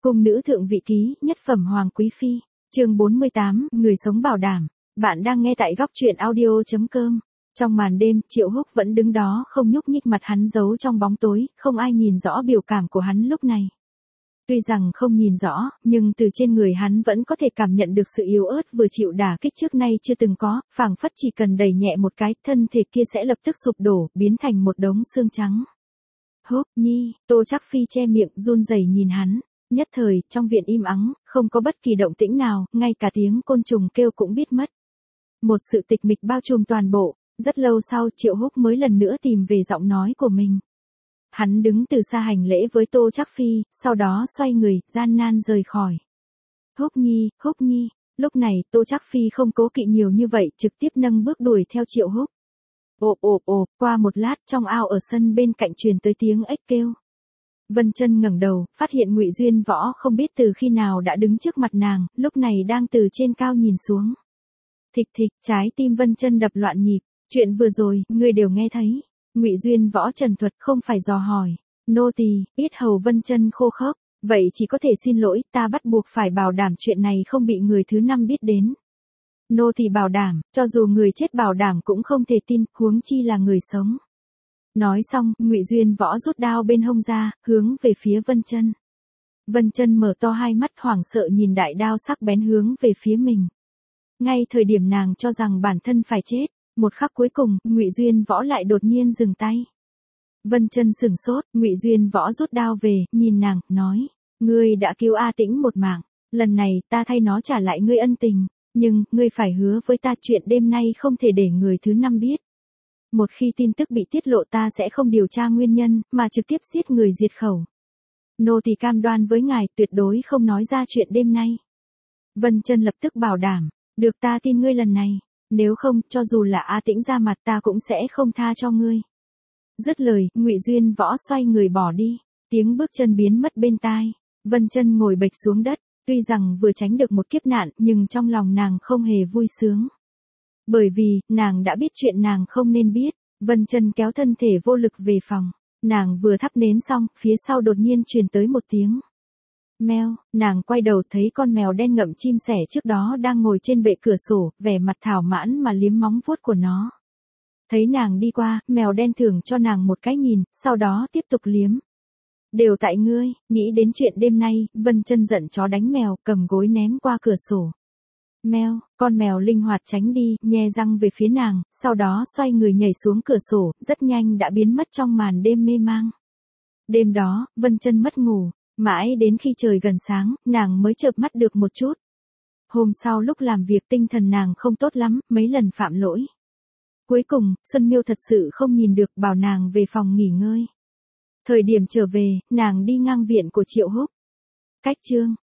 Cung nữ thượng vị ký, nhất phẩm hoàng quý phi, chương 48, người sống bảo đảm. Bạn đang nghe tại góc truyện audio.com. Trong màn đêm, Triệu Húc vẫn đứng đó không nhúc nhích, mặt hắn giấu trong bóng tối, không ai nhìn rõ biểu cảm của hắn lúc này. Tuy rằng không nhìn rõ, nhưng từ trên người hắn vẫn có thể cảm nhận được sự yếu ớt vừa chịu đả kích trước nay chưa từng có, phảng phất chỉ cần đẩy nhẹ một cái, thân thể kia sẽ lập tức sụp đổ, biến thành một đống xương trắng. Húc Nhi, Tô Trác Phi che miệng run rẩy nhìn hắn. Nhất thời, trong viện im ắng, không có bất kỳ động tĩnh nào, ngay cả tiếng côn trùng kêu cũng biết mất. Một sự tịch mịch bao trùm toàn bộ, rất lâu sau Triệu Húc mới lần nữa tìm về giọng nói của mình. Hắn đứng từ xa hành lễ với Tô Trác Phi, sau đó xoay người, gian nan rời khỏi. Húc Nhi, lúc này Tô Trác Phi không cố kỵ nhiều như vậy, trực tiếp nâng bước đuổi theo Triệu Húc. Qua một lát trong ao ở sân bên cạnh truyền tới tiếng ếch kêu. Vân Chân ngẩng đầu, phát hiện Ngụy Duyên Võ không biết từ khi nào đã đứng trước mặt nàng, lúc này đang từ trên cao nhìn xuống. Thịch thịch, trái tim Vân Chân đập loạn nhịp, chuyện vừa rồi, ngươi đều nghe thấy. Ngụy Duyên Võ trần thuật không phải dò hỏi. Nô tỳ, yết hầu Vân Chân khô khốc, vậy chỉ có thể xin lỗi, ta bắt buộc phải bảo đảm chuyện này không bị người thứ năm biết đến. Nô tỳ bảo đảm, cho dù người chết bảo đảm cũng không thể tin, huống chi là người sống. Nói xong, Ngụy Duyên Võ rút đao bên hông ra, hướng về phía Vân Chân. Vân Chân mở to hai mắt hoảng sợ nhìn đại đao sắc bén hướng về phía mình. Ngay thời điểm nàng cho rằng bản thân phải chết, một khắc cuối cùng, Ngụy Duyên Võ lại đột nhiên dừng tay. Vân Chân sửng sốt, Ngụy Duyên Võ rút đao về, nhìn nàng, nói: "Ngươi đã cứu A Tĩnh một mạng, lần này ta thay nó trả lại ngươi ân tình, nhưng ngươi phải hứa với ta chuyện đêm nay không thể để người thứ năm biết. Một khi tin tức bị tiết lộ ta sẽ không điều tra nguyên nhân, mà trực tiếp giết người diệt khẩu. Nô tỳ cam đoan với ngài tuyệt đối không nói ra chuyện đêm nay." Vân Chân lập tức bảo đảm: "Được, ta tin ngươi lần này, nếu không, cho dù là A Tĩnh ra mặt ta cũng sẽ không tha cho ngươi." Dứt lời, Ngụy Duyên Võ xoay người bỏ đi, tiếng bước chân biến mất bên tai. Vân Chân ngồi bệt xuống đất, tuy rằng vừa tránh được một kiếp nạn, nhưng trong lòng nàng không hề vui sướng. Bởi vì, nàng đã biết chuyện nàng không nên biết. Vân Chân kéo thân thể vô lực về phòng. Nàng vừa thắp nến xong, phía sau đột nhiên truyền tới một tiếng meo. Nàng quay đầu thấy con mèo đen ngậm chim sẻ trước đó đang ngồi trên bệ cửa sổ, vẻ mặt thảo mãn mà liếm móng vuốt của nó. Thấy nàng đi qua, mèo đen thưởng cho nàng một cái nhìn, sau đó tiếp tục liếm. Đều tại ngươi. Nghĩ đến chuyện đêm nay, Vân Chân giận chó đánh mèo, cầm gối ném qua cửa sổ. Meo, con mèo linh hoạt tránh đi, nhe răng về phía nàng, sau đó xoay người nhảy xuống cửa sổ, rất nhanh đã biến mất trong màn đêm mê mang. Đêm đó, Vân Chân mất ngủ, mãi đến khi trời gần sáng, nàng mới chợp mắt được một chút. Hôm sau lúc làm việc tinh thần nàng không tốt lắm, mấy lần phạm lỗi. Cuối cùng, Xuân Miêu thật sự không nhìn được, bảo nàng về phòng nghỉ ngơi. Thời điểm trở về, nàng đi ngang viện của Triệu Húc. Cách chương